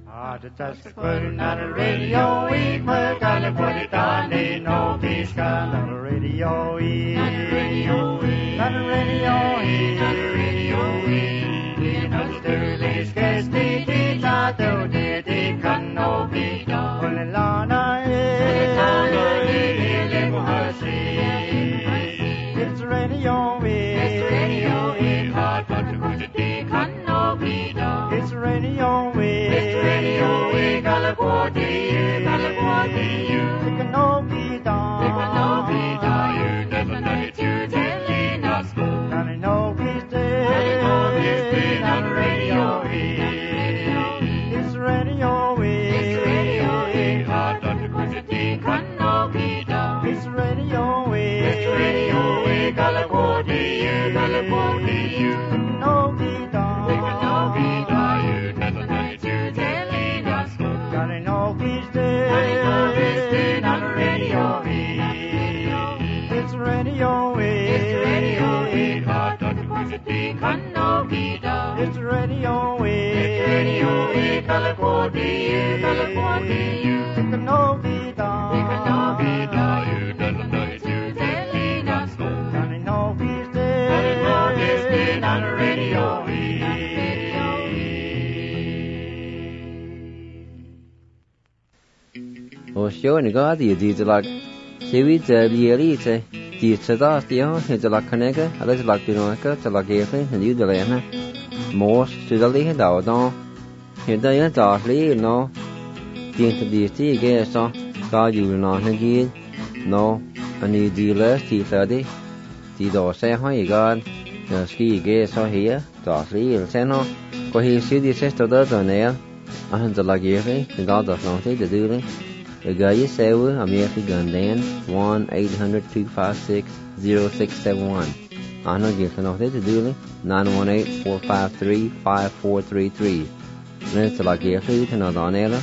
Just putting on the radio, we put on the put it on, they know this kind of radio, on the radio, on the radio, on the radio, in Australia's case, they did not do, they can no be done. Only Lana is, it's radio, it's radio, hard but to put it, they can no be done. It's radio, California, they can no be done. You never know it, you telling us. Now know he's dead. On the radio, it's radio, hard not to put it, they can no be done. It's radio, California, you can no be done. They can no be done. You never know it, you telling us. Gotta know he's dead. On the radio, it's radio, hard not to put it, they can no be done. It's radio, California, you can no be done. They can no be done. You never know it, you telling us. Gotta know he's dead. On the radio, Ocean God, you did like Seaweed, Lielite, the Sedastio, his la Canega, a little like Dinoca, to la Gatlin, and you the Lena. Most to the Lee and Dowdon. Here they are darkly, no. The introduced again, so God you will not again. No, I need the last T30. The door say, how you got the ski again, so here, darkly, and Seno. For he see the sister does on there. I had the Lagiri, the God does not take the duty. The guy you say, I'm here to gun Dan 1-800-256-0671. I know you can not take the duty 918-453-5433. Then it's like here you can not on air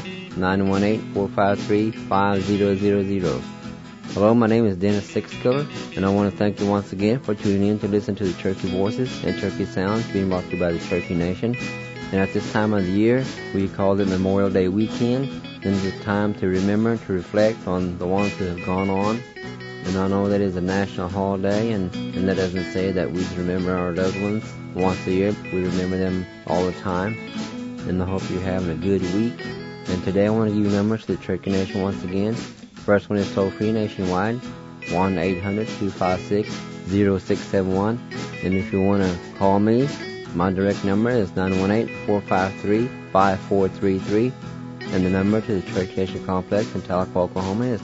918-453-5000. Hello, my name is Dennis Sixkiller, and I want to thank you once again for tuning in to listen to the Turkey Voices and Turkey Sounds being brought to you by the Turkey Nation. And at this time of the year, we call it Memorial Day weekend. Then it's time to remember, to reflect on the ones who have gone on. And I know that is a national holiday, and that doesn't say that we remember our loved ones once a year. We remember them all the time. And I hope you're having a good week. And today I want to give you numbers to the Turkey Nation once again. First one is toll-free nationwide, 1-800-256-0671. And if you want to call me, my direct number is 918-453-5433. And the number to the Turkey Nation Complex in Tahlequah, Oklahoma is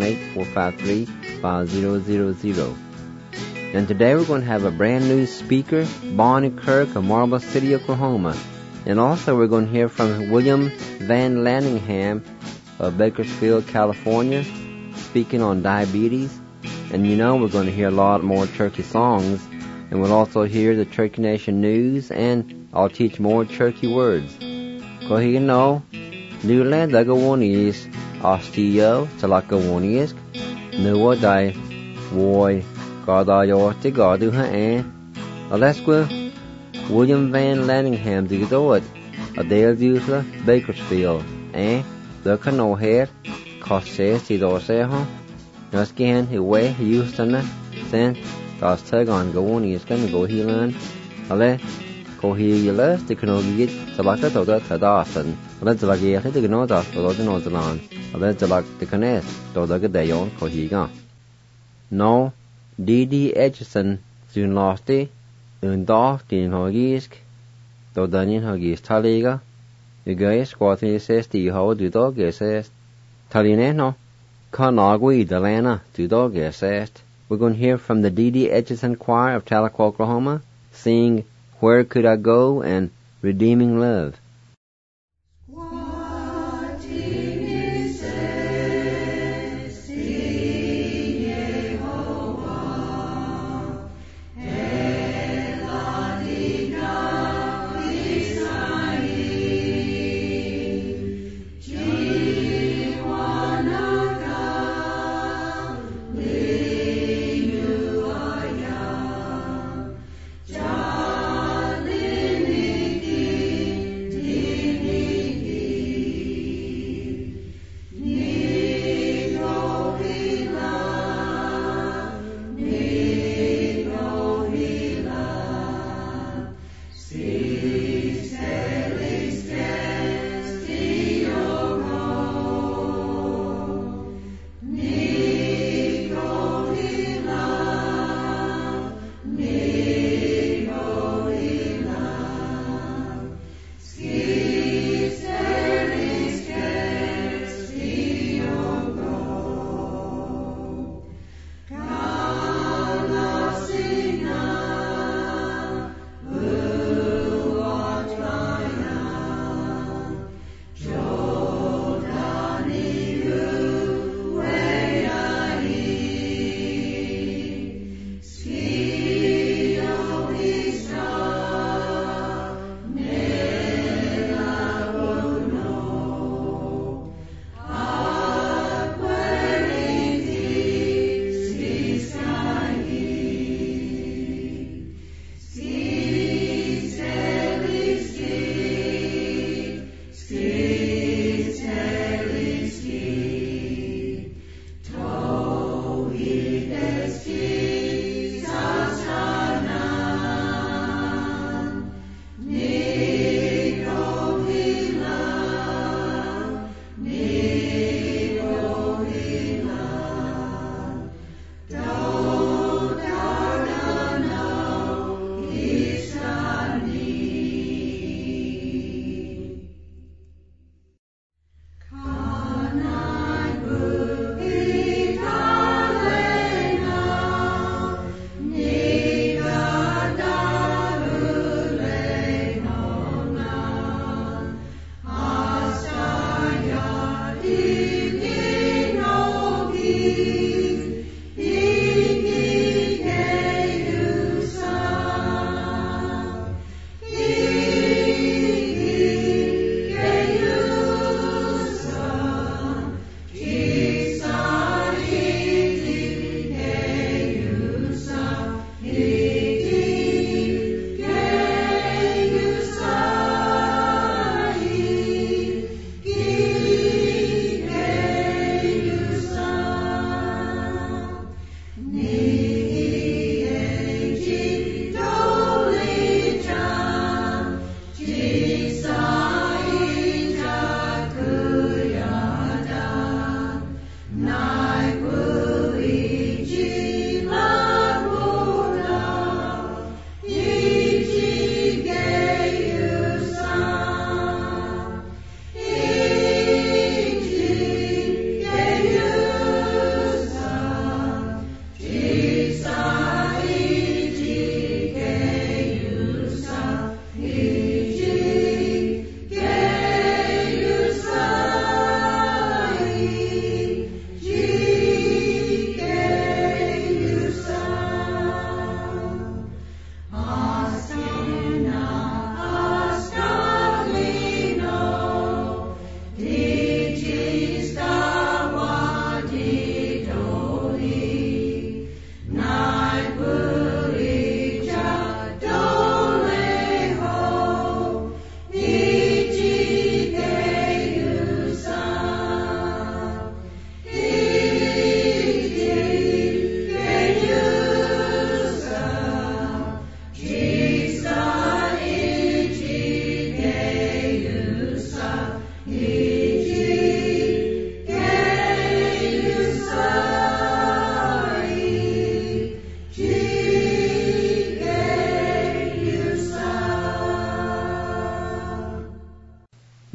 918-453-5000. And today we're going to have a brand new speaker, Bonnie Kirk of Marble City, Oklahoma. And also we're going to hear from William Van Lanningham of Bakersfield, California, speaking on diabetes. And you know we're going to hear a lot more Turkey songs. And we'll also hear the Turkey Nation news, and I'll teach more Turkey words. Go ahead and know. Nuland Dagawonies, Ostio, Talakawonies, Nuwadai, Woy, Gardayorti, Garduha, Alaska, William Van Lanningham, do you do it? A Dale Dusla, Bakersfield, the Cano Head, Cosses, Tidoseho, Nuscan, Hiway, Houston, Sen, Das Tagon, Gawonies, can go healing, Ale. Go here, you last, the canoe get the like a dog at Dawson. Let's like a little know that the Lord knows the land. Let's like the canoe, dog a day on, go here. No, D.D. Edgerton soon lost it, and dog in Hogisk, though Daniel Hogis Taliga. The guy squatting says, the hoe do dog says, Talineno, Conagui, the Lana, do dog says. We're going to hear from the D.D. Edgerton Choir of Tahlequah, Oklahoma, sing Where Could I Go and Redeeming Love.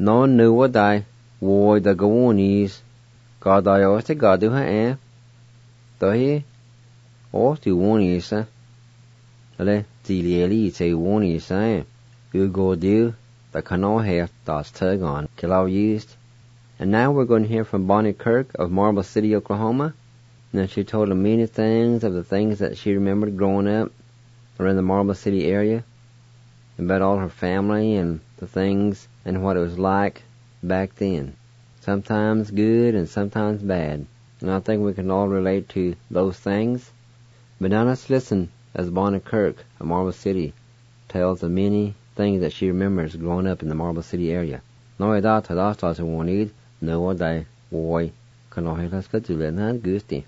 No nu what I woy the gawonies God I ost the God ha Dahi ost you wonies Ale Tilieli say wonies You go deal the canoe hair das tug on Killow used. And now we're going to hear from Bonnie Kirk of Marble City, Oklahoma. And she told them many things of the things that she remembered growing up around the Marble City area, about all her family and the things and what it was like back then. Sometimes good and sometimes bad. And I think we can all relate to those things. But now let's listen as Bonnie Kirk of Marble City tells the many things that she remembers growing up in the Marble City area. No, that was one need. No, they boy can I have to do that good.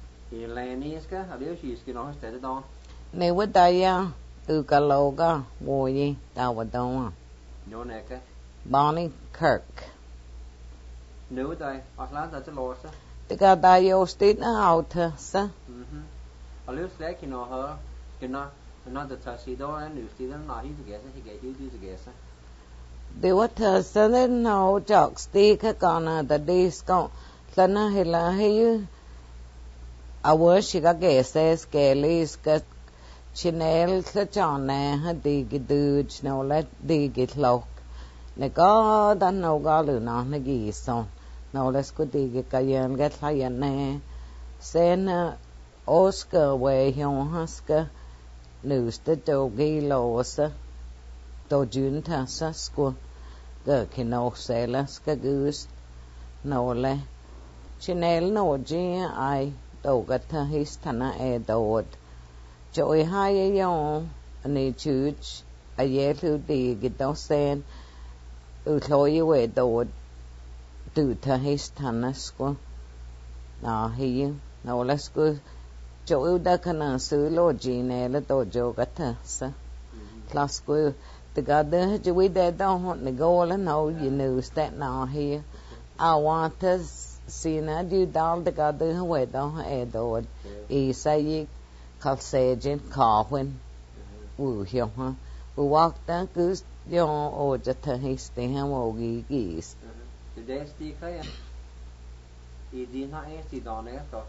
Nếu với đây từ cả lô cả ngồi gì tao vào đâu Bonnie Kirk nếu đây Atlanta cho lo sa thì cả đại yêu state nó out sa a little slack you know her nó the tuxedo and new student nó hi together he get you together they what sa nên nó chọc stick còn the days có là nó hay our shiga guesses kelis ka Chanel sa chane ha digi duj no let digi lok ne ga dan no ga lu na ne gi son no les ko digi ka yan get la yan ne sen Oscar we hyon haska news the dogi lo sa to jun ta sa school ga kino sela ska gus no le Chanel no ji ai đầu gật his thana đầu Joey hai yon ani church a year đi gitao sen lôi về đầu từ his thana school na hi na la school Joey đã khana sư lo ji ne la to jo gật sa class school the gather Joey để đâu hot ne go la no you know that na hi I want to Sina du dal the God the way down Edward Isai Calsagen Carwin Woo here we walked that goose yon or just his thing and geese. Today's the Kaya did not answer down after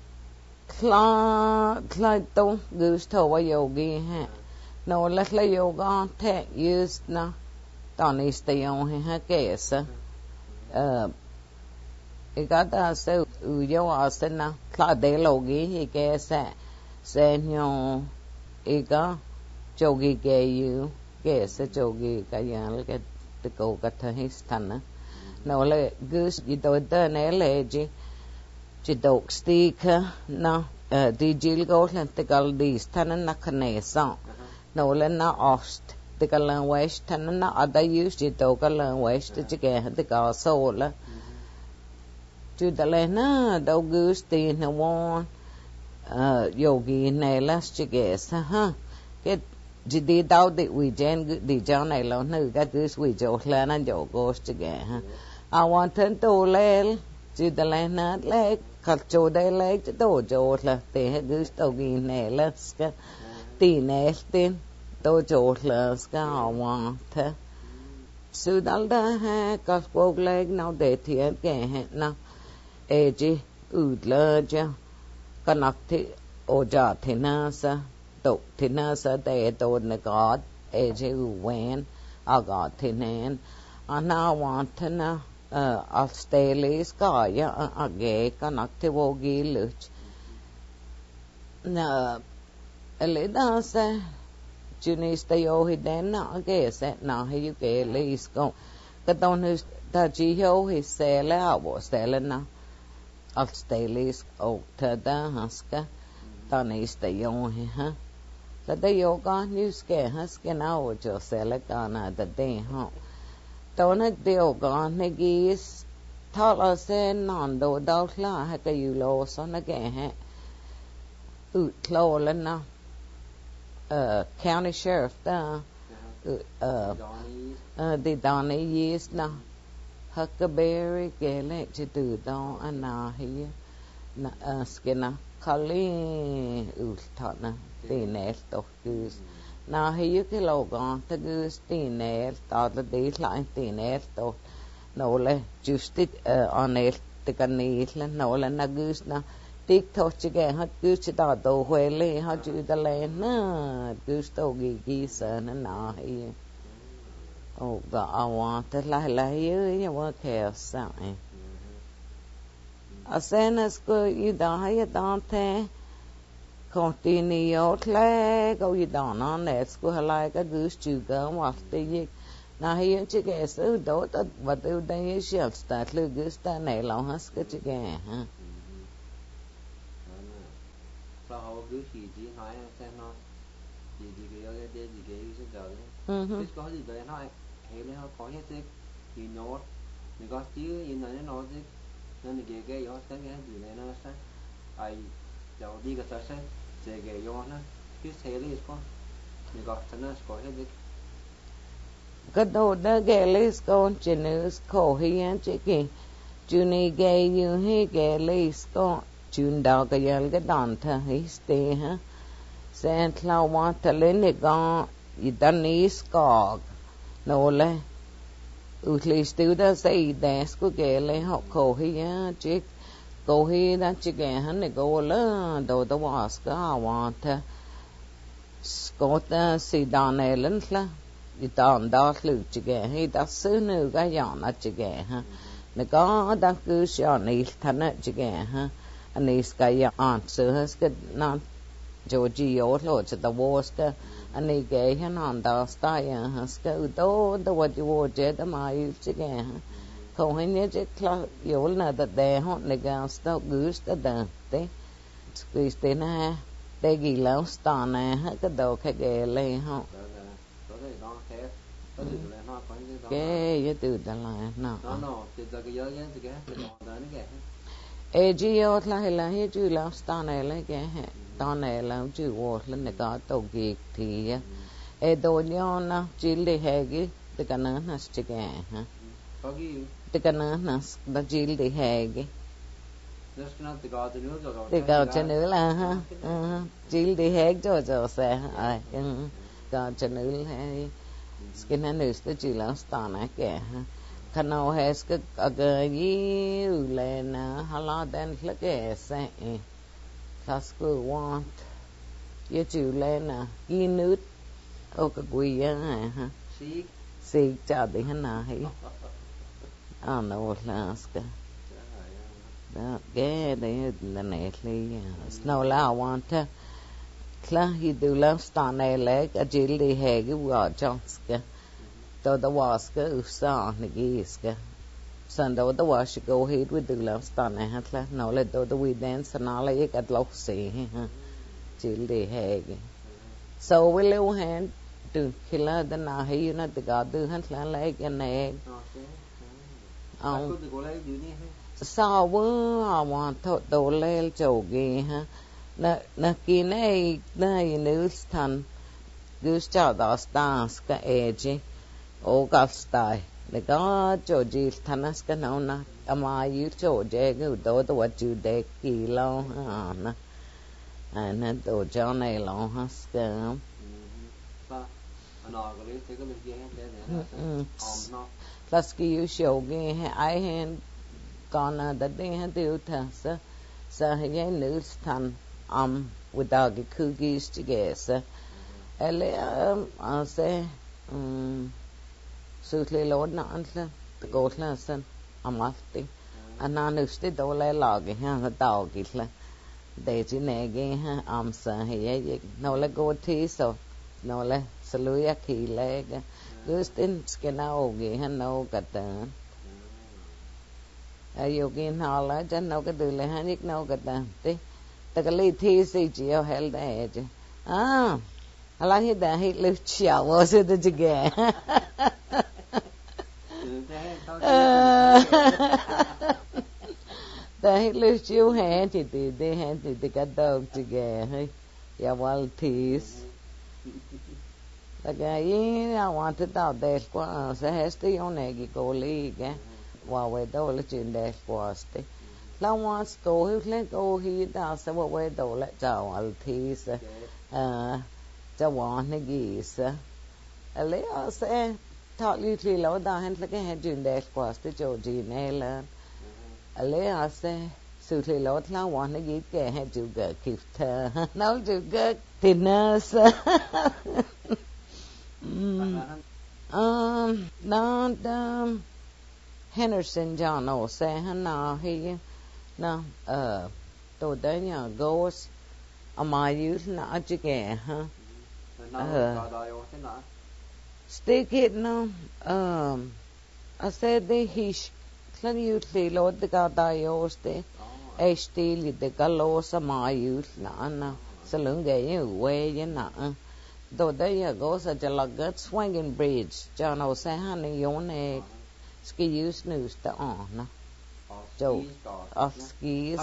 Clyde don't goose to a yogi no let la yoga take used na Donny stay on her case Igata se uyo asena klade logi hige se nyo iga jogi ge you ge se jogi ka yan ke te ko ka ta histana no le gus you do the ne leji ci dok stika na di jil go len te gal di stana na kanesa no le na ost te gal west tana na ada use ci do gal west ci ge te gal so la Chú ta lên na đâu gus tiền na won yogi này là chỉ cái sa ha cái chỉ đi đâu để uy gen đi chỗ này là nữ cái gus uy chỗ là nó chỗ ghost chỉ cái ha I want to lên chú ta lên na lên khát chỗ đây lên chỗ là để gus yogi này là cái tiền này tiền chỗ là cái I want thế sư đó ha các quốc lên nào để thiệt cái nào Eji udlaja kanakti oja thinasa tok thinasa te to na god eji uwen aga thinan ana wantana alstelis kaya age kanakti wogi luch na elida se junista yo hiden na age se na he ke lis go kadon ta ji ho he se la wo se la na Alstelis og tada haska tanista yon ha la de yoga nyuske haske na o jo sele kana da de ha tona de yoga ne gis thala se nan do dal la ha ka yulo so na ge ha utlo la na county sheriff da the Donnie is na Huckleberry gele ci từ đó ana hi na skena kali ultana the next of this na hi cái lô con ta cứ tin nè ta ta đi lại tin nè to nó là just on nè ta cần nè là nó là na cứ na TikTok chứ cái hết cứ chỉ ta đồ huề lê hết chữ ta lên na cứ tô gì sợ nó nọ hi oh God ta lại như vậy khéo sao asenas ko idahaya dante continue tle go idana nes ko halai ka gus chuga wafte yik na hi chike su do ta batu dai shel start lu gus ta nei lo has ka chike ha sao họ cứ chỉ nói xem nó gì cái gì cái sẽ giờ đấy có gì đấy nói hiểu đấy họ có hết thì nó mình có chứ như này nó chứ nên cái gió sáng cái gì này nó sáng ai giờ đi cái sáng sẽ cái gió nó cứ thế đấy có mình có cho nó có hết đấy cái đồ đó cái list con trên nước khổ hi anh chị kì Juni gay you he cái list con Jun đào cái đòn thà hi stay ha sen lao wa ta lên cái con idanis cog nó le least do da say das ko cái le học khổ hi á chị cô hi đã chị cái hắn này cô là đồ đó was cái wa ta Scott si đòn này lên là đi đòn đó lử chị cái hi đã xứ nữ cái dọn là chị cái ha này có đang cứ sợ này thành á chị cái ha anh ấy cái dọn xứ hết cái non Georgio lo cho the was cái anh ấy cái hắn on đó style ha cái đó đó what you want đó mà chị cái không hay nhớ chứ là yếu là thật đẹp họ này cái style good đó đấy cái tên ha đây gì lâu style này cái đầu cái lên họ cái cái từ đó là nó Gio là hết chữ lâu style này lấy cái tao này là chữ word lên này có tổ kịch thì đồ nhau nó chỉ để hay cái từ cái nó chỉ cái ha từ cái nó chỉ để hay cái từ cái chân nữa là ha chỉ để hay cho xe cái chân nữa hay cái này nữa là chỉ là style này cái ha Kanau has cái gì lên hala đen là cái xe class school want ye chữ lên ghi nút ô cái quỳ á ha xì chả để hắn nào hay nó là cái đó cái đấy là này thì snow la want là hi du la stan này lấy cái chữ đi hè cái vợ trong cái đó đó was cái usa này cái San đó đó was go ahead with the love stan này hát là nó là đó we dance nó là cái lộc xì ha chữ đi hè cái so we live hand từ khi là đó nào hay nó từ cả từ hát là lấy cái này sao bữa mà thọ đồ lên chầu gì ha na kia này nữ thần cứ chào đó stars cái age ô cái style để có chỗ gì thần cái nào na ama yêu chỗ gì cái đó đó vật chủ đề kỳ lâu na na đồ cho này lâu ha cái plus cái yêu show cái ai hen còn đã đi hết tiêu thà sa hay nữ thần without cái cookies together ele se sutle lo na antla ko la san amasti ananu ste do le la ge ha tao ki la de chi ne ge ha sa hay no le go thi so no le saluya ki le ge gustin skenao ge ha no kata Yogin hala jan no ka dule hanik no ka te takali thi si chio hel da je hala hi da hi lu chia wo se de jige da hi lu chiu he thì de he thì ka do jige hai ya wal this tagai I want to tell de kwa se hesti onegi ko li ke Wow, we do let you in there for us. Long ones go, let go, he does, what we do, let go, I'll tease. cho want to geese a little say talk usually low down like a head in there was the Georgie Nail a little say suitly low now want to get a head to go keep now to go dinners not Henderson John oh say no he no tôi tới nhà ghost my youth not again huh stick it no I said the hish clan usually Lord the God dios the still the galos my youth na sa lượng gay quê với nè tôi tới nhà ghost at the swinging bridge John oh say honey you ne ski use news to on no Joe off skis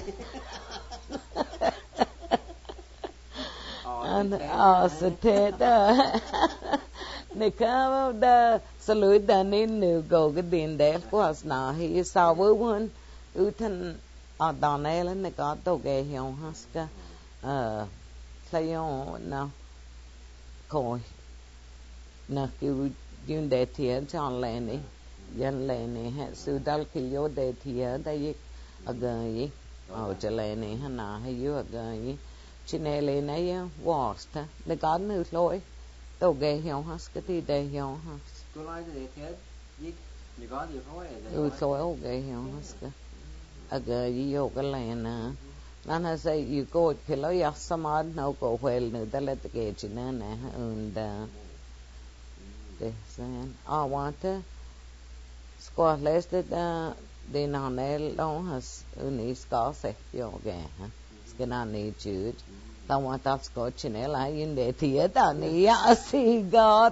sa thế đó nè cá đó sa lưỡi đã nên nửa gầu cái điện đẹp của nó thì sao với quân thân ở đòn này là nè có tổ ghé hiểu ha ska thay nào coi nè kêu dương để thiệt cho lên đi dân lên này hệ sư đal khi vô để thiệt đây ở gần trở lại này hắn nào hay vô ở gần chị này lên này was ta để có nữ lỗi tàu ghé hiểu ha cái gì để hiểu ha tôi nói để thế gì có gì thôi ghé hiểu ha ở gần vô cái lên nè nên là say you go thì lo ya samad no go well nữa ta let cái chị này nè and để xem I want to squat less that they now nail long has only scarce yoga cái nào này chứ tao want to squat chị này lại in để thì ta này ya see God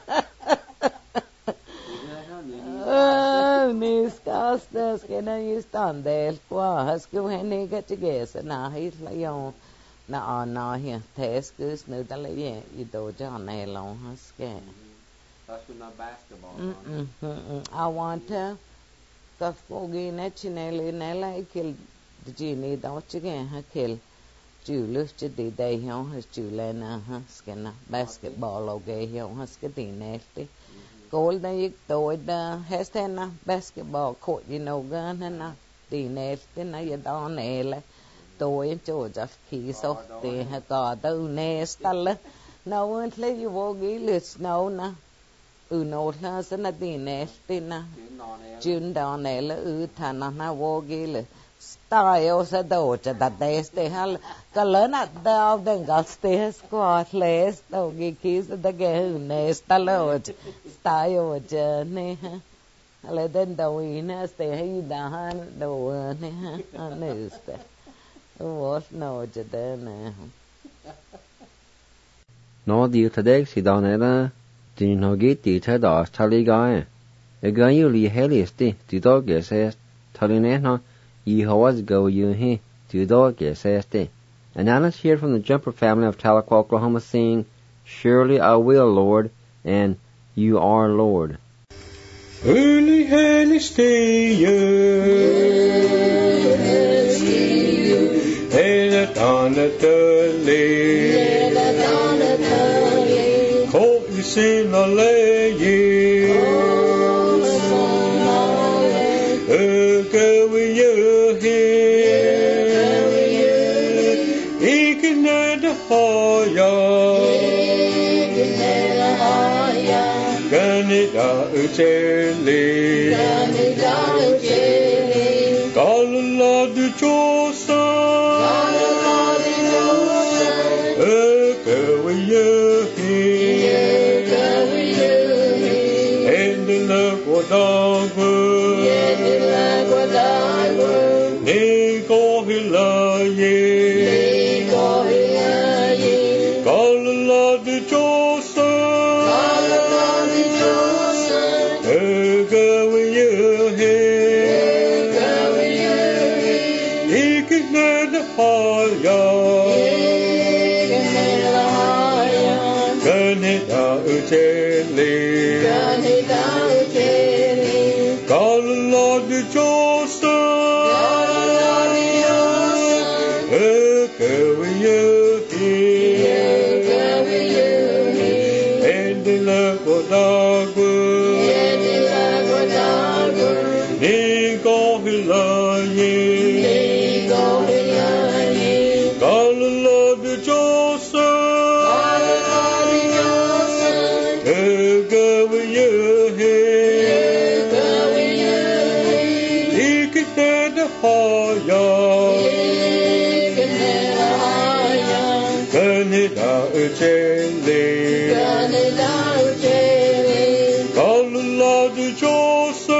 ni scarce cái nào you stand there qua has cứ hay này cái chứ cái sẽ nào hay lấy ông nó hiện thế cứ nữa ta lấy gì đồ cho này long has cái that's not basketball I want to cause fogi naturally nela kill the genie don't you get ha kill chữ lúc chứ đi đây hiểu ha chữ lên ha cái nào basketball okay hiểu ha cái tiền này đi goal đây tôi đã hết tên na basketball court you know gan na tiền này tên này giờ đó này là tôi chỗ chắc khi sau thì ha có đâu nè stall no one play you vogi let's know na nó là sẽ là tiền này tiền na chuyên đó này là thằng nó vô ghi là style sẽ đồ cho ta test ha cái lớn là đào đừng có test squat less đâu ghi kí sẽ ta cái này style cho này ha là đến đầu ina sẽ hay đã đầu này ha này sẽ what no cho thế này nó điều thật đấy thì đó này là thì nó nghĩ thì thế đó sao lý cái cái yêu lý hay lý thì đó cái sẽ thay này nó Yehovah's go you he to đó cái sẽ and now let's hear from the Jumper family of Tahlequah, Oklahoma sing Surely I Will Lord and You Are Lord. Early heli stier Hela tanatali Sin allaying, go with you here. He can add a hoya, Canada Ucheli, Kalala de Chosa, go with you here. Nico Hilaye, Kalala de Josa, go with you here, he can add a haya, Canada Ucheli. Kalala de Josa, du Joseph,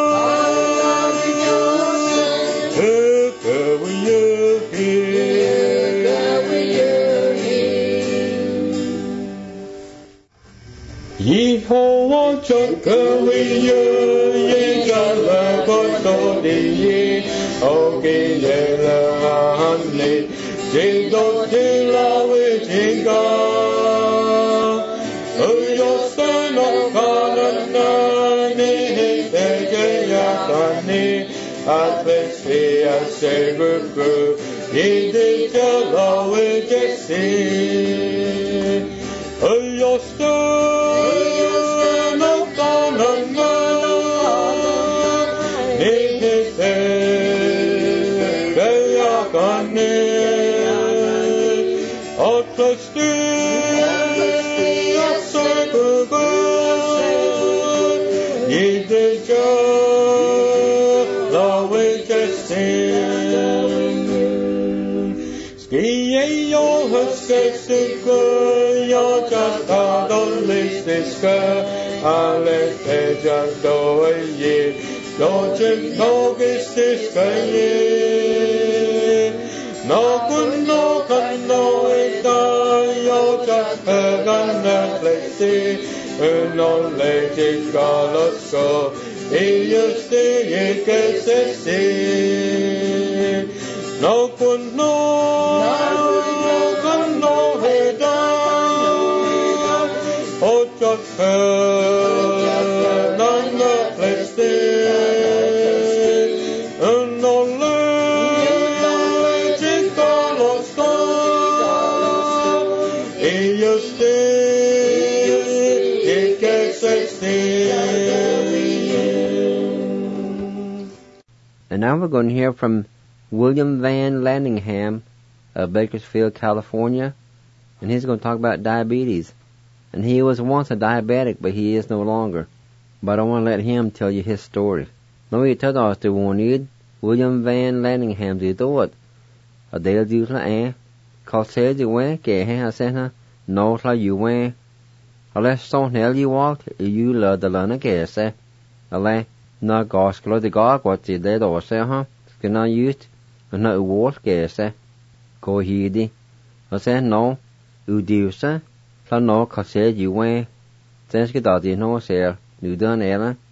Yehovah Chakawiya, Yejala Kotodi, Ogeyela Hane, Jedo Tila Wichinga, Uyosana Kanana, Nehegeyakane, Atlesia Sebuku, Yedejala Wichinga, Uyosana. And now we're going to hear from William Van Landingham of Bakersfield, California, and he's going to talk about diabetes. And he was once a diabetic, but he is no longer. But I want to let him tell you his story. Nå vi tar oss til Warnid, William Van Landingham til dåd. Og det er du til kalser du ke her sender, nå til you og lad sånn hel you walk, you lad the lana ke se. Eller na gasklo de gagwat til det da se ha. Skal na ut, og na uwalt ke se. Gå hidi. Og se nå, udivse, så nå kalser you Sen skal da de nå ser, nu den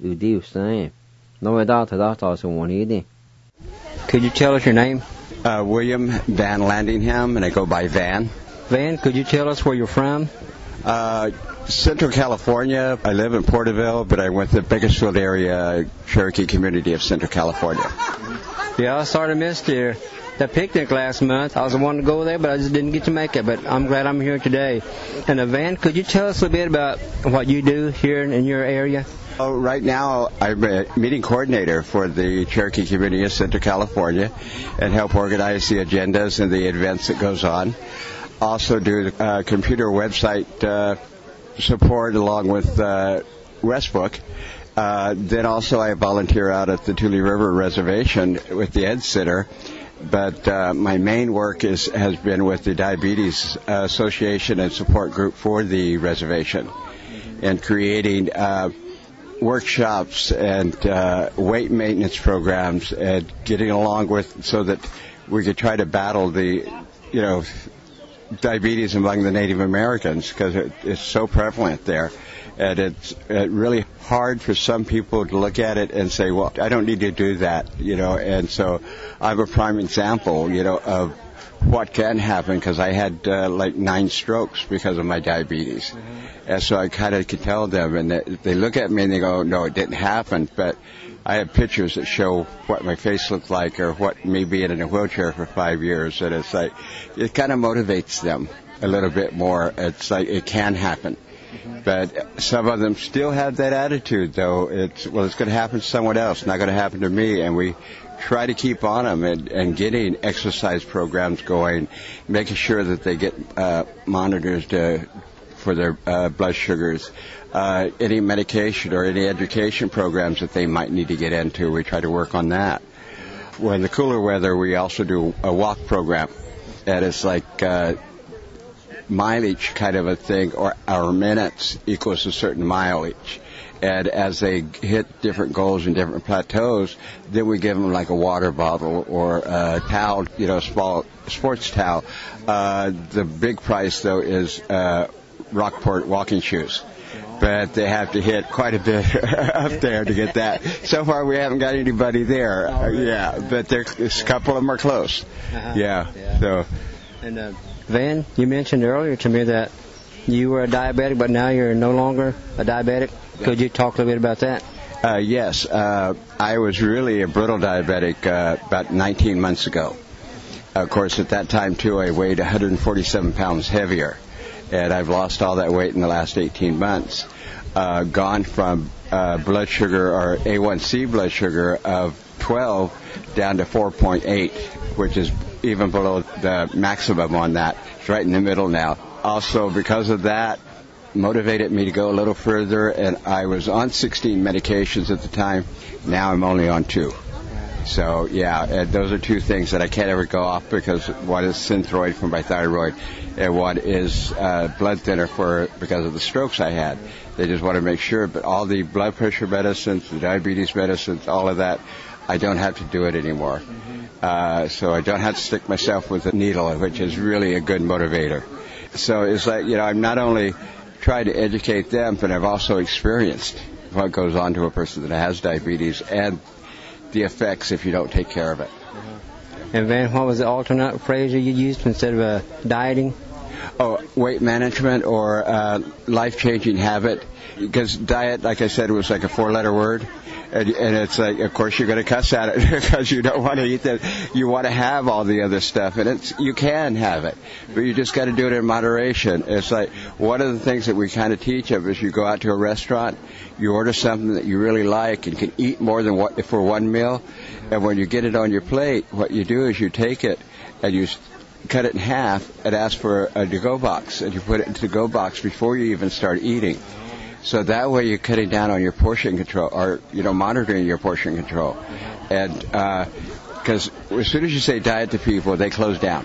udivse. No, could you tell us your name? William Van Landingham, and I go by Van. Van, could you tell us where you're from? Central California. I live in Porterville, but I went to the Bakersfield area, Cherokee community of Central California. Yeah, I sort of missed the picnic last month. I was wanting to go there, but I just didn't get to make it. But I'm glad I'm here today. And Van, could you tell us a bit about what you do here in your area? Right now, I'm a meeting coordinator for the Cherokee community of Central California and help organize the agendas and the events that goes on. Also do computer website support along with Westbook. Then also I volunteer out at the Tule River Reservation with the Ed Center. But my main work has been with the Diabetes Association and support group for the reservation and creating workshops and weight maintenance programs and getting along with so that we could try to battle the, diabetes among the Native Americans because it's so prevalent there. And it's really hard for some people to look at it and say, well, I don't need to do that, And so I'm a prime example, of what can happen because I had 9 strokes because of my diabetes. Mm-hmm. And so I kind of could tell them, and they look at me and they go, no, it didn't happen. But I have pictures that show what my face looked like or what me being in a wheelchair for 5 years. And it's like, it kind of motivates them a little bit more. It's like, it can happen. But some of them still have that attitude, though. It's going to happen to someone else, not going to happen to me. And we try to keep on them and getting exercise programs going, making sure that they get monitors for their blood sugars, any medication or any education programs that they might need to get into. We try to work on that. When the cooler weather, we also do a walk program. And it's like mileage kind of a thing, or our minutes equals a certain mileage. And as they hit different goals and different plateaus, then we give them like a water bottle or a towel, small sports towel. The big price, though, is Rockport walking shoes. But they have to hit quite a bit up there to get that. So far, we haven't got anybody there. Yeah, but a couple of them are close. Yeah. So. And Van, you mentioned earlier to me that you were a diabetic, but now you're no longer a diabetic. Could you talk a little bit about that? Yes. I was really a brittle diabetic about 19 months ago. Of course, at that time, too, I weighed 147 pounds heavier. And I've lost all that weight in the last 18 months. Gone from blood sugar or A1C blood sugar of 12 down to 4.8, which is even below the maximum on that. It's right in the middle now. Also, because of that, motivated me to go a little further, and I was on 16 medications at the time. Now I'm only on 2. So, yeah, those are 2 things that I can't ever go off because one is Synthroid for my thyroid and one is blood thinner because of the strokes I had. They just want to make sure, but all the blood pressure medicines, the diabetes medicines, all of that, I don't have to do it anymore. So I don't have to stick myself with a needle, which is really a good motivator. So it's like, I'm not only trying to educate them, but I've also experienced what goes on to a person that has diabetes and the effects if you don't take care of it. And Van, what was the alternate phrase you used instead of dieting? Oh, weight management or life-changing habit. Because diet, like I said, was like a 4-letter word. And it's like, of course, you're going to cuss at it because you don't want to eat that. You want to have all the other stuff. And you can have it, but you just got to do it in moderation. It's like one of the things that we kind of teach them is you go out to a restaurant, you order something that you really like and can eat more than for one meal. And when you get it on your plate, what you do is you take it and you cut it in half and ask for a to-go box. And you put it into the to-go box before you even start eating. So that way you're cutting down on your portion control or, monitoring your portion control. And because as soon as you say diet to people, they close down.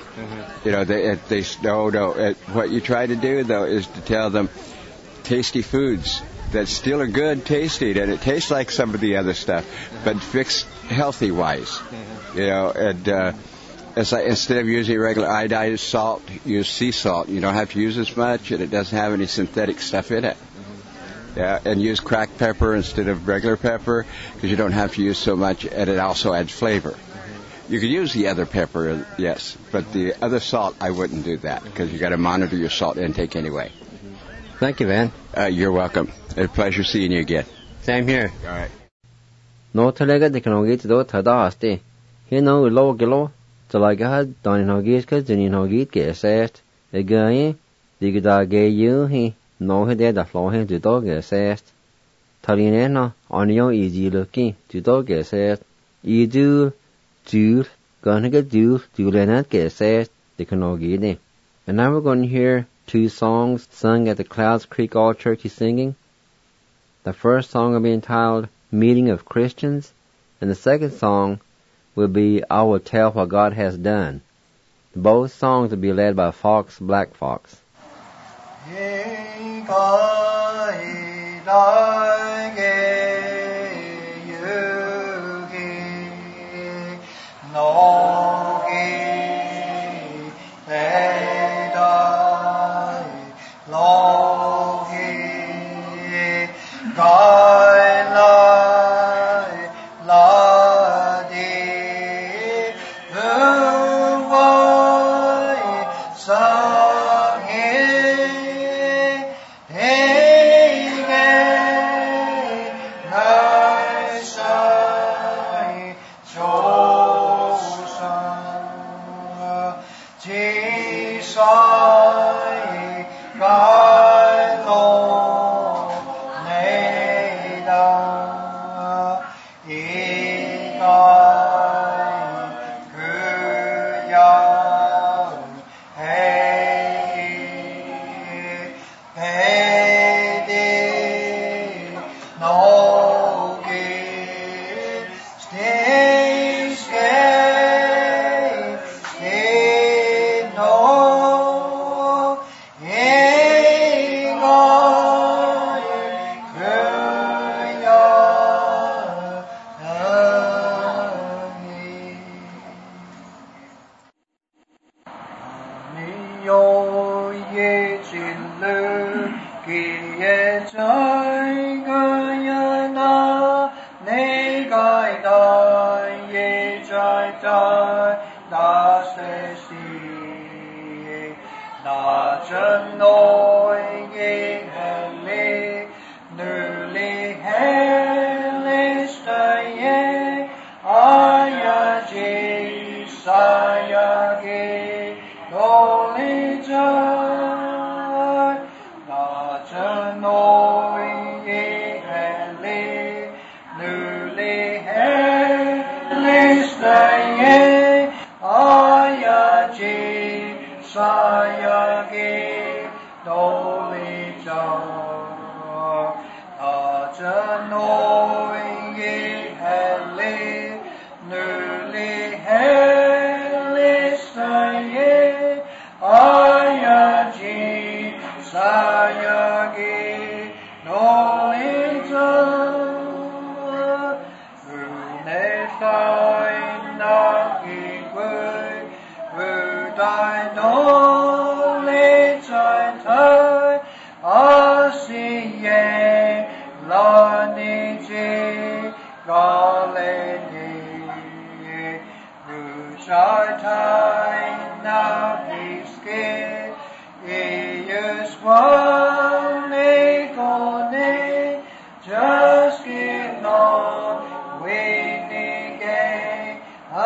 No. What you try to do, though, is to tell them tasty foods that still are good tasting, and it tastes like some of the other stuff, but fixed healthy-wise. And it's like instead of using regular iodized salt, use sea salt. You don't have to use as much, and it doesn't have any synthetic stuff in it. Yeah, and use cracked pepper instead of regular pepper because you don't have to use so much, and it also adds flavor. You could use the other pepper, yes, but the other salt, I wouldn't do that because you got to monitor your salt intake anyway. Thank you, Van. You're welcome. It's a pleasure seeing you again. Same here. All right. No talaga de kanogi to do tada asti. He no lo gelo talaga don no gis ka dini no git ke set. E gai digda ge you he no he de da lo he to do ge set. Tarine no onyo easy looking to do ge set. E do gonna get do lenat ge set de kanogi de. And now we're going to hear 2 songs sung at the Clouds Creek All Turkey Singing. The first song will be entitled Meeting of Christians, and the second song will be I Will Tell What God Has Done. Both songs will be led by Fox Black Fox. Nuli helistaye ayaji sayagi doli jao ajanoi heli nuli helistaye ayaji sayagi doli jao just get on waiting again,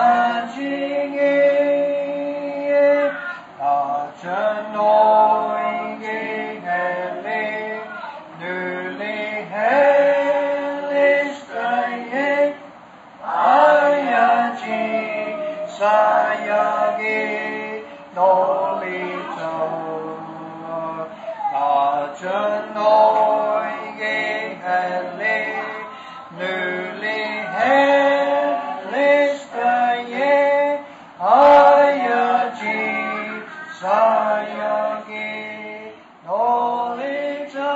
sayagi nolito ajanoi heli nuli helistaye ayaji sayagi nolito.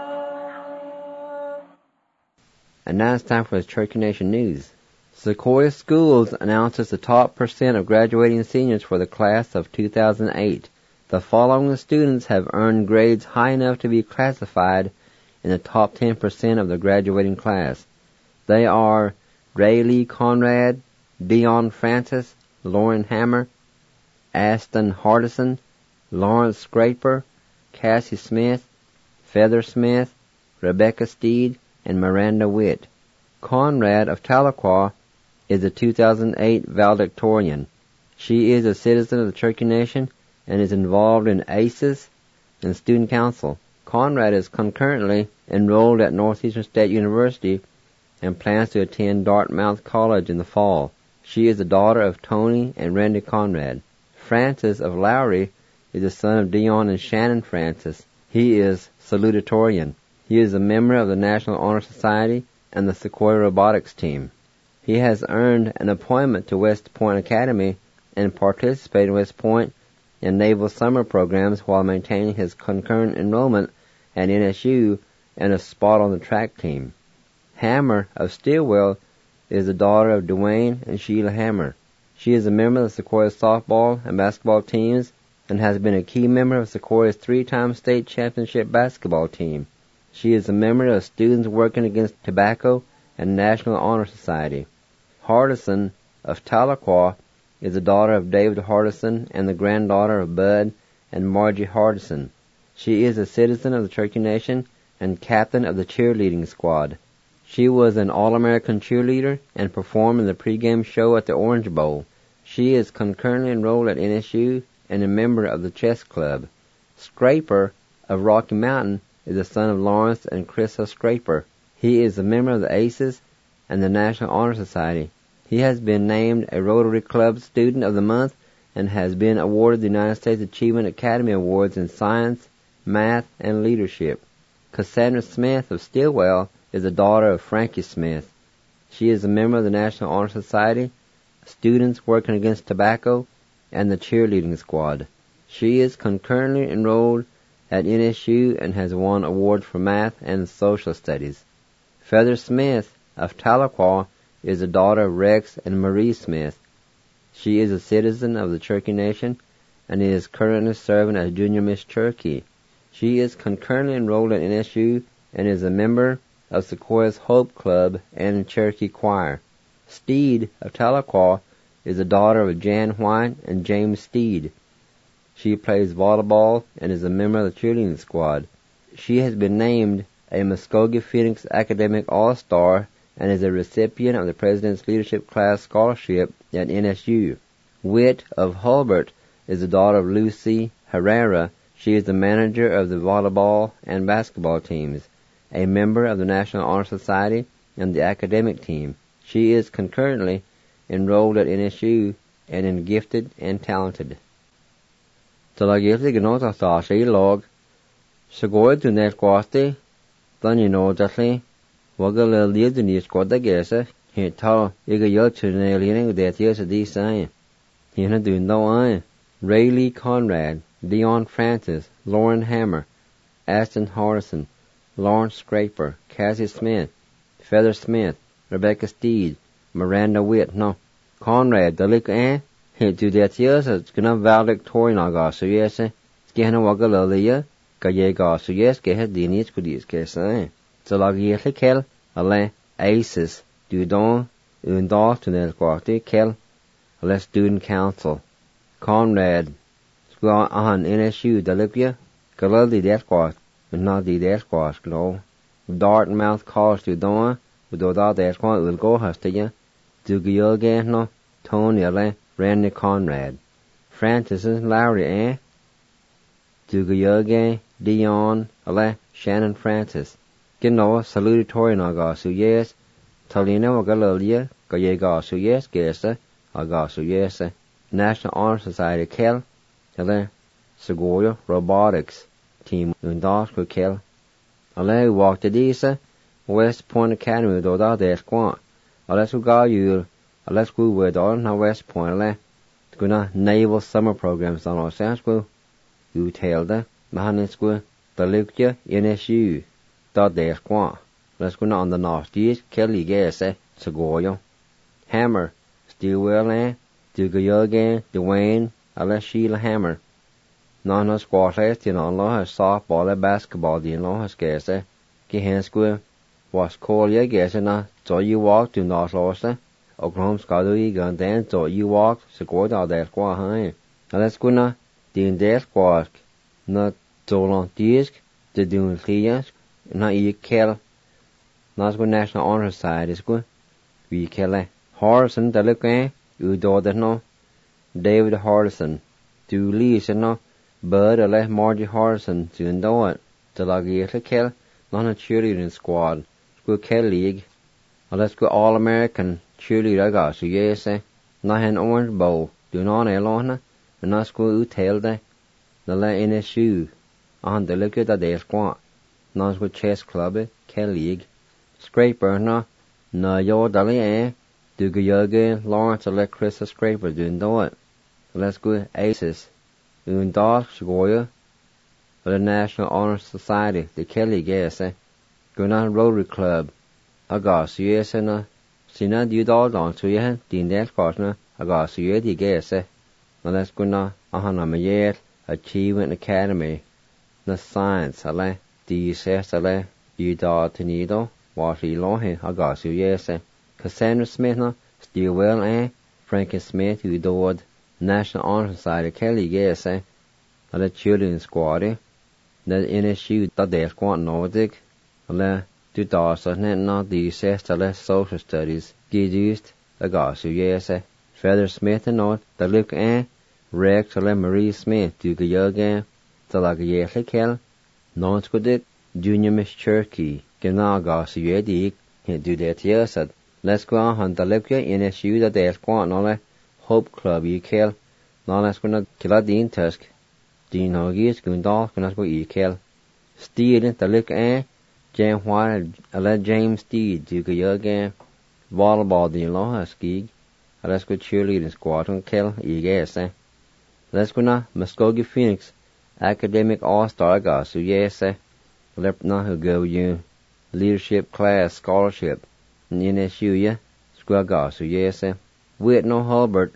And now it's time for the Cherokee Nation News. Sequoia Schools announces the top percent of graduating seniors for the class of 2008. The following students have earned grades high enough to be classified in the top 10% of the graduating class. They are Ray Lee Conrad, Dion Francis, Lauren Hammer, Aston Hardison, Lawrence Scraper, Cassie Smith, Feather Smith, Rebecca Steed, and Miranda Witt. Conrad of Tahlequah is a 2008 valedictorian. She is a citizen of the Cherokee Nation and is involved in ACES and Student Council. Conrad is concurrently enrolled at Northeastern State University and plans to attend Dartmouth College in the fall. She is the daughter of Tony and Randy Conrad. Francis of Lowry is the son of Dion and Shannon Francis. He is salutatorian. He is a member of the National Honor Society and the Sequoia Robotics team. He has earned an appointment to West Point Academy and participated in West Point in naval summer programs while maintaining his concurrent enrollment at NSU and a spot on the track team. Hammer of Stillwell is the daughter of Dwayne and Sheila Hammer. She is a member of the Sequoia softball and basketball teams and has been a key member of Sequoia's 3-time state championship basketball team. She is a member of Students Working Against Tobacco and National Honor Society. Hardison of Tahlequah is the daughter of David Hardison and the granddaughter of Bud and Margie Hardison. She is a citizen of the Cherokee Nation and captain of the cheerleading squad. She was an All-American cheerleader and performed in the pregame show at the Orange Bowl. She is concurrently enrolled at NSU and a member of the chess club. Scraper of Rocky Mountain is the son of Lawrence and Krista Scraper. He is a member of the ACES and the National Honor Society. He has been named a Rotary Club Student of the Month and has been awarded the United States Achievement Academy Awards in Science, Math, and Leadership. Cassandra Smith of Stillwell is the daughter of Frankie Smith. She is a member of the National Honor Society, Students Working Against Tobacco, and the cheerleading squad. She is concurrently enrolled at NSU and has won awards for math and social studies. Feather Smith of Tahlequah is the daughter of Rex and Marie Smith. She is a citizen of the Cherokee Nation and is currently serving as Junior Miss Cherokee. She is concurrently enrolled at NSU and is a member of Sequoia's Hope Club and Cherokee Choir. Steed of Tahlequah is the daughter of Jan White and James Steed. She plays volleyball and is a member of the cheerleading squad. She has been named a Muskogee Phoenix Academic All-Star and is a recipient of the President's Leadership Class Scholarship at NSU. Witt of Hulbert is the daughter of Lucy Herrera. She is the manager of the volleyball and basketball teams, a member of the National Honor Society, and the academic team. She is concurrently enrolled at NSU and in Gifted and Talented. So I give the gnota Sashi log. So go to net quasti, then you know justly, Waggle lived in the squad the guesser, he tell Iga Yell to nail in that years of these sign. He had do no eye. Ray Lee Conrad, Dion Francis, Lauren Hammer, Aston Harrison, Lawrence Scraper, Cassie Smith, Feather Smith, Rebecca Steed, Miranda Witt, no. Conrad, the lick he do that years, it's gonna valedictorian aga, so yes, Skihana Waggle Lia, Gayega, so yes, get her dinis could use case, So lag yearly kell, ale, aces, do don, undar to the quarty, kell, ale student council. Conrad, squaw on NSU, the Libya, Galadi death squad, but not the death squad, no. Dartmouth College to don, with all that squad will go hustia, do Gyoga, no, Tony, ale, Randy Conrad. Francis and Larry, do Gyoga, Dion, ale, Shannon Francis. Gino, salutatory nagasu, yes, Talina Wagalalia, Gayegasu, yes, Gessa, Agasu, yes, National Honor Society, Kel, Ale, Segoya, Robotics, Team, Undosco, Kel, Ale, walk to Disa, West Point Academy, Doda, there's Quan, Ales Ugayu, Ales Gu, with all now West Point, Ale, Guna Naval Summer Programs on our Sansku, you tell the Mahanisku, the Lukia, NSU. There's Quan. Let's go on the northeast, Kelly Gas, Segoyo. Hammer, Stillwell, Dugayogan, Dwayne, Ale Sheila Hammer. None squash last in on law has softball and basketball, the law has gas, Gehansque, was call ya gas, so you walk to North Losa, Oklahoma Scotty gun then, so you walk, Segoy, there's Quan, huh? Let's go now, the there's Squash, not so long disc, the doing clear. Na I kell, nas go National Honor Society is go. We kelle Harrison the look you do that no. David Harrison, do Lee no. Bud ale Margie Harrison to do it. The lagi kell, non a cheerleading squad. Go kell league. Let's go All American cheerleader got so yes na an orange bowl. Do not alone and nas go tell the la NSU on the look at the squad. Nos with chess club, Kell League, Scraper, no yo dali do Gyoga, Lawrence, let Chris Scraper do it. Let's go Aces, Undar, Segoya, the National Honor Society, the Kell League, yes, Guna Rotary Club, Agas, yes, Sina, you dog on to you, Dean Death Partner, Agas, you, the guess, Let's go na, Ahana Achievement Academy, the Science, Ale. The Sestale, Uda Tenido, Washi Lohe, Agasu, yes, Cassandra Smith, Stillwell, Frankie Smith, who doed National Honor Society, Kelly, yes, the Children's Squad, the NSU, the Death Squad Nordic, the Dudasa, not the Sestale Social Studies, Gidust, Agasu, yes, Feather Smith, and the Luke, Rex, Marie Smith, to the Yoga, the Lagayesi Kell. Non-squadik, Junior Miss Cherokee, Ganaga, so you can't do that here, said, let's go on the Libya NSU that there's quite no Hope Club, you kill, no, let's go to kill a Dean Tusk, Dean Hoggies, Gundal, can I go you kill, Steed, the look Jam White, let James Steed, do go again, volleyball, the law has ski, let's go cheerleading squad and kill, you guess, let's go now, Muskogee Phoenix. Academic All-Star gas, so yes, let not who go you leadership class scholarship, NSU, yeah, square gas, so yes, Whitney Hulbert,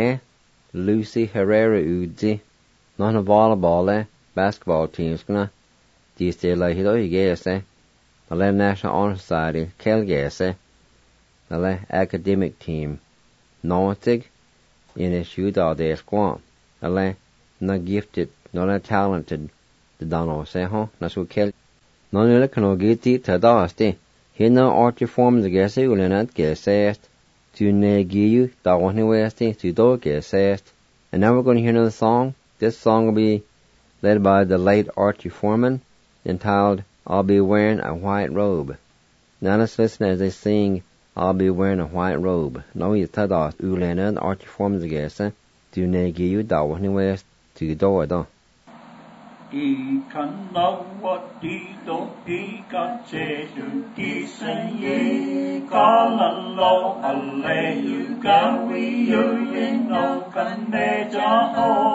Lucy Herrera Uzi, not a volleyball, basketball teams, gonna, these day like it, you guess, the National Honor Society, Kel guess, the academic team, Nortig, NSU, all day squam, not gifted. Not talented, the Donald say, huh? That's what Kelly. None of the can get it to dusty. He no art form the guess will not get assessed. To neg you, the one westy, to do get assessed. And now we're going to hear another song. This song will be led by the late Archie Foreman, entitled I'll Be Wearing a White Robe. Now let's listen as they sing I'll Be Wearing a White Robe. Now you thought of Ulena and Archie Forms again, do Negi you da anywhere to the door. Di kan lawa di do di ka che du di sen ye ka la lo ale you ka we you in no kan ne ja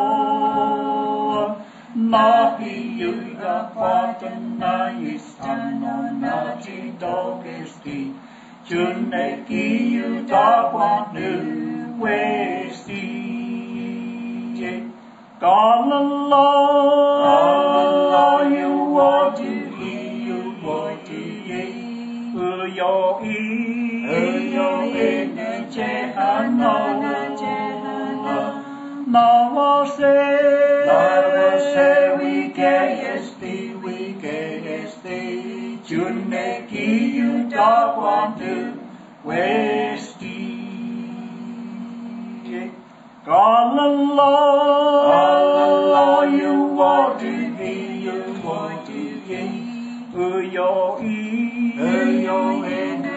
ho na hi you ya kwa chen na is an no na ji do is di chun ne ki you da kwa nu we si God, you want to hear, you want to hear. Yo in the Jehana. Now I say, we get yesterday. Juneki, you don't want to waste it. Allah, you want to be, you want to be. Yo in the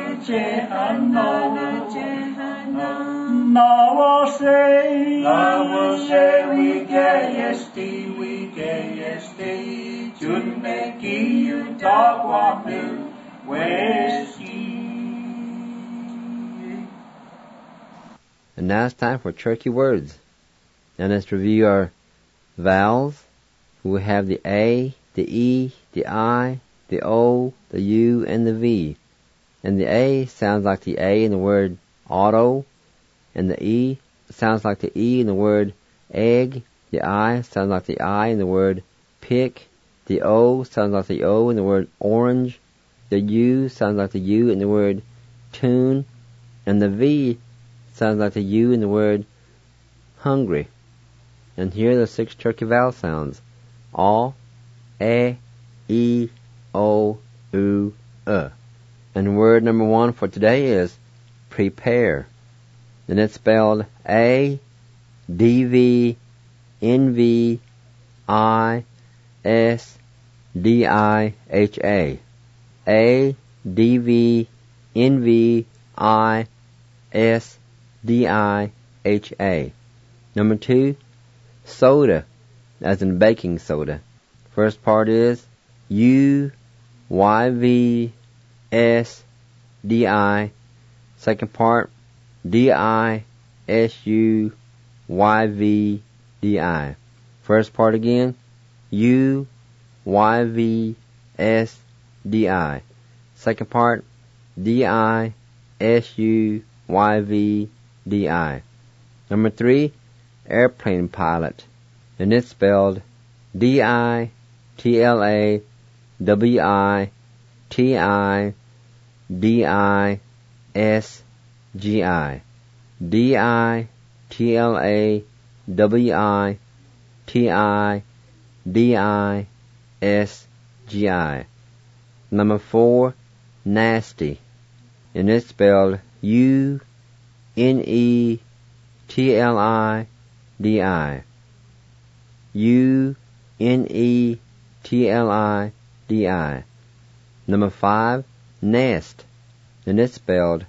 Jehana. Now I say, we get yesterday. Juneki, you don't want to waste it. And now it's time for Turkey words. Now let's review our vowels. We have the A, the E, the I, the O, the U, and the V. And the A sounds like the A in the word auto, and the E sounds like the E in the word egg. The I sounds like the I in the word pick. The O sounds like the O in the word orange. The U sounds like the U in the word tune. And the V sounds like the U in the word hungry. And here are the 6 Turkey vowel sounds. A, E, O, U, And word number 1 for today is prepare. And it's spelled A, D, V, N, V, I, S, D, I, H, A. A, D, V, N, V, I, S, D, I, H, A. Number 2, soda, as in baking soda. First part is U, Y, V, S, D, I. Second part, D, I, S, U, Y, V, D, I. First part again, U, Y, V, S, D, I. Second part, D, I, S, U, Y, V, D, I. Number 3, airplane pilot. And it's spelled D-I-T-L-A-W-I-T-I-D-I-S-G-I. D-I-T-L-A-W-I-T-I-D-I-S-G-I. Number 4, nasty. And it's spelled U-N-E-T-L-I-D-I. U-N-E-T-L-I-D-I. Number 5, nest. And it's spelled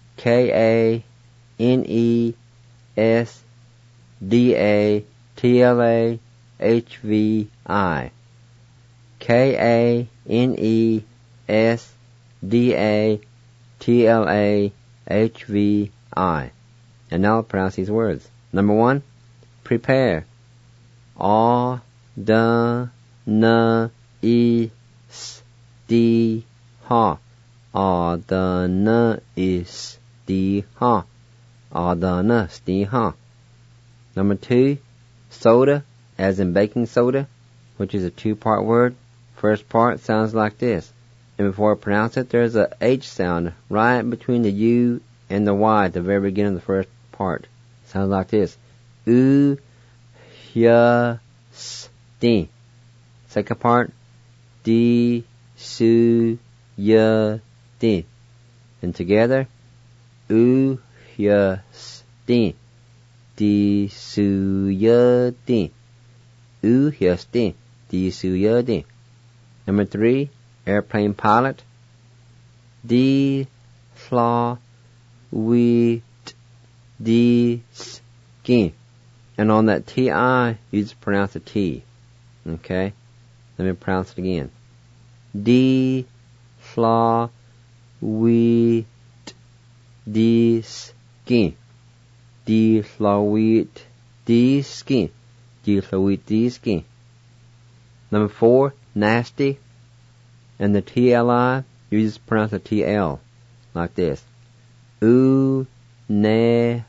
K-A-N-E-S-D-A-T-L-A-H-V-I. K-A-N-E-S-D-A-T-L-A-H-V-I. And now I'll pronounce these words. Number 1, prepare. A-D-N-E-S-D-Ha. A-D-N-E-S-D-Ha. A-D-N-E-S-D-Ha. Number 2, soda, as in baking soda, which is a 2-part word. First part sounds like this. And before I pronounce it, there's a H sound right between the U and the Y at the very beginning of the first part. Sounds like this. U-Y-S-D. Second part, D-S-U-Y-D. And together, U-Y-S-D. D-S-U-Y-D. U-Y-S-D. D-S-U-Y-D. Number 3, airplane pilot. D, fla, wheat, D, skin. And on that T-I, you just pronounce the T. Okay? Let me pronounce it again. D, fla, wheat, D, skin. D, fla, wheat, D, skin. D, fla, wheat, D, skin. Number 4, nasty. And the T-L-I, you just pronounce the T-L. Like this. Oo, nasty.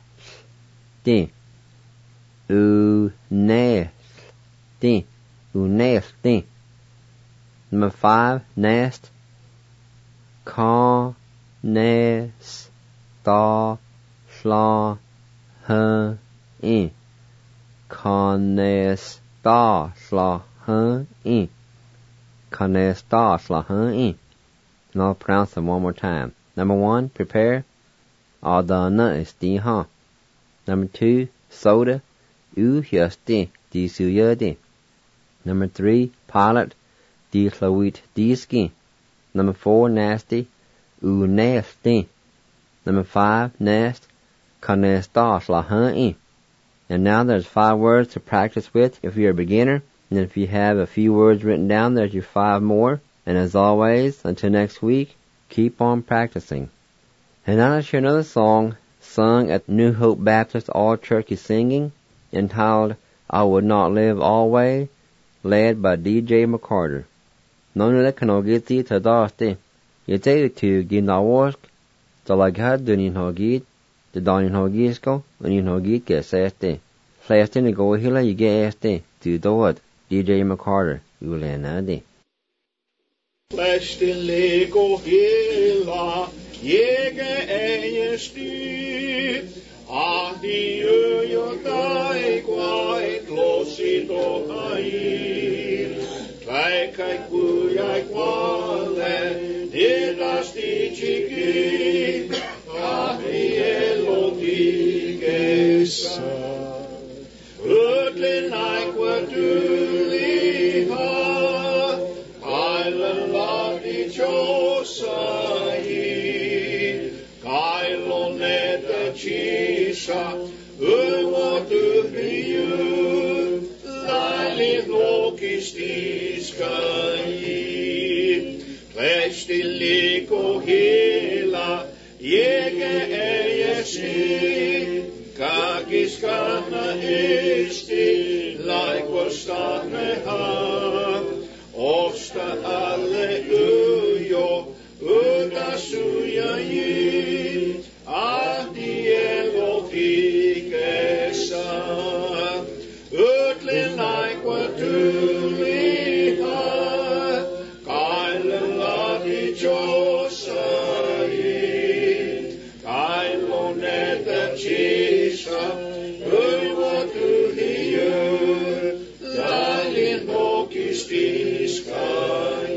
Oo, nasty. Oo, nasty. Number 5, nast. Ka, nas, ta, fla, huh, in. Ka, nas, ta, fla, huh, in. Ka, nas, ta, fla, huh, in. And I'll pronounce them one more time. Number 1, prepare. Adana is di ha. Number 2, soda. U, hyasti, di su yadi. Number 3, pilot. Di flawit, di ski. Number 4, nasty. U, nasty. Number 5, nest. Ka, nas, ta, fla, huh, in. And now there's 5 words to practice with if you're a beginner. And if you have a few words written down, there's your 5 more. And as always, until next week, keep on practicing. And now let's hear another song sung at New Hope Baptist All Turkey Singing, entitled I Would Not Live Always, led by DJ McCarter. Nonule kanogiti tadaste, yete tu ginaworsk, talagad dunin hogit, the donin hogisko, unin hogit geseste. Flaste ni go hila yige este, tu doad, DJ McCarter, ulenade. Flaste lego hila, yege ejesti, ahdi öjotai quai klosito hai. Träkai kujai quale, dirasti chiki, ahdi eloti gesa. Udlin aikwa tuliha, ailan lati chosai, kailon neta chisha, uvotuhiyu, laili lokistiskai. Plesti liko hila, jege ejesi, kakiskana esti, laikostane ha, osta alle ujo, udasuja jit, ahdi elotikesa, utlin laikwa tuliha, kailen lati josai, kailon eta chisha, uvotuhiyu, lalin mokistiskai.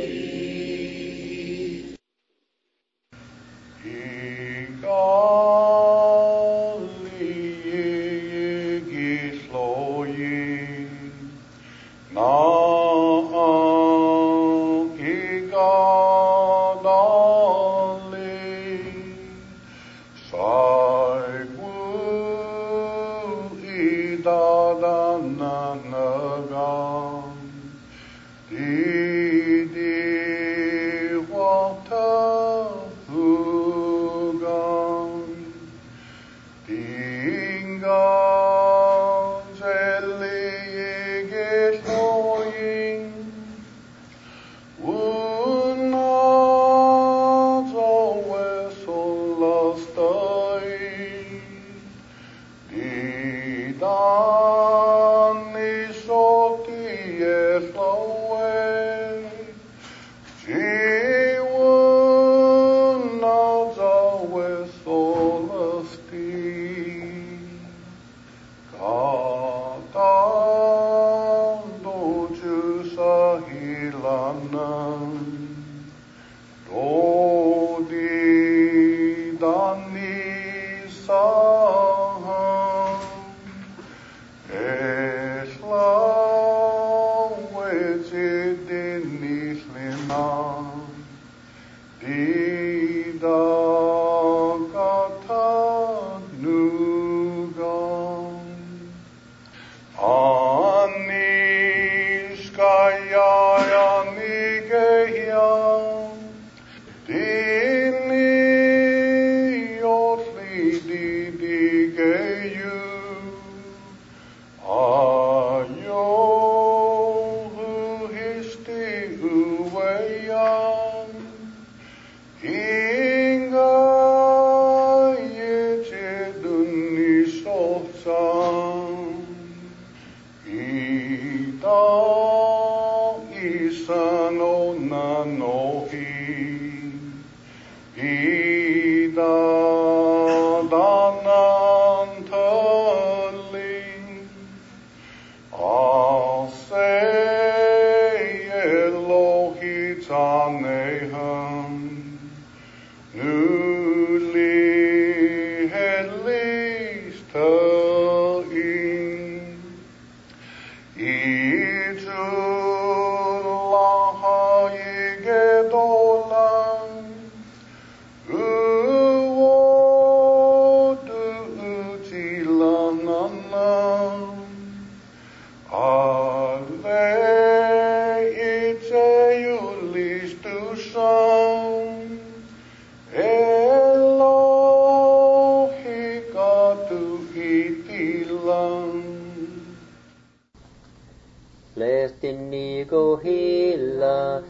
kohila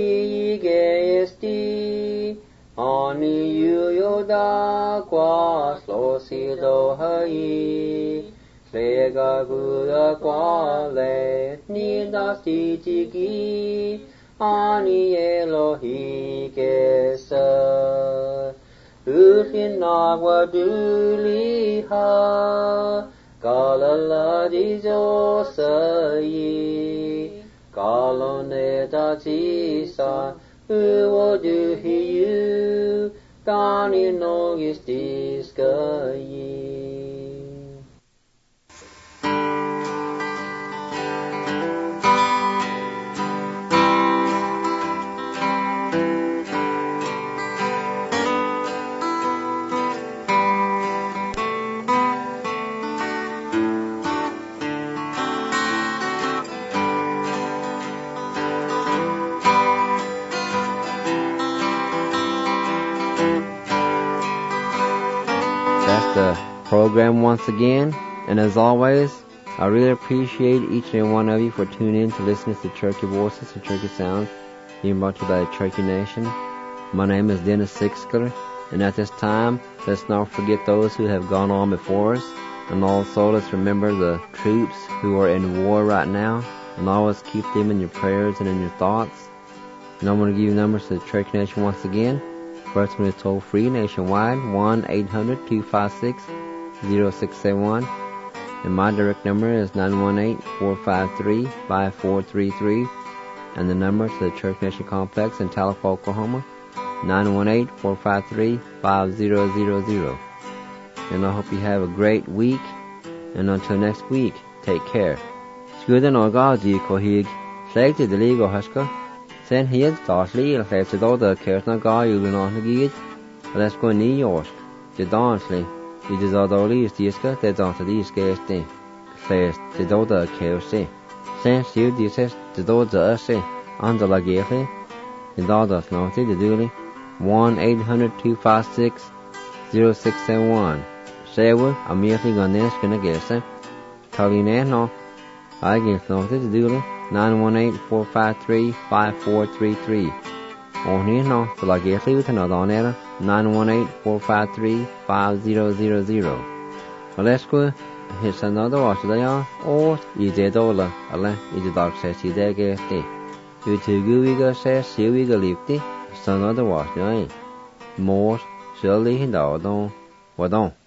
igesti ani yuyoda kwa slosido hai lega guda kwa le nidasti tiki ani Elohi kesa Uchinagwa duliha Kalala di josayi Kaloneta tisa Uwo duhiyu Kani nogis diskayi. That's the program once again, and as always, I really appreciate each and every one of you for tuning in to listen to the Cherokee Voices and Cherokee Sounds being brought to you by the Cherokee Nation. My name is Dennis Sixler, and at this time, let's not forget those who have gone on before us, and also let's remember the troops who are in war right now, and always keep them in your prayers and in your thoughts. And I'm going to give you numbers to the Cherokee Nation once again. First one is toll-free nationwide, 1-800-256-0671. And my direct number is 918-453-5433. And the number to the Cherokee Nation Complex in Tahlequah, Oklahoma, 918-453-5000. And I hope you have a great week. And until next week, take care. Skudan Ogaji Kohig, Slegti the Ligo Huska. Sen hied startly og slæbte dog der kærtner gav julen og givet, og lad os gå ni jorsk, det danslig, i det så dårlige stisker, det danser de skæste, slæst det dog der kærse. Sen siv de sæst, det dog der se, andre la gæfle, det dog der snart det duly, 1-800-256-0671. Sæve, og mirkelig går næskende gæste, Kaline nå, I gæf snart det duly, 918-453-5433. Og her nå, så la gæfle ud til noget andet, 918-453-5000. Og lad os gå, hilse noget også der, og i det dårlige, eller i det dagsæt i det gæfte. Vi tykker vi gør sig, ser vi gør livte, så noget også, nej. Mor, selv i hende dag, hvordan?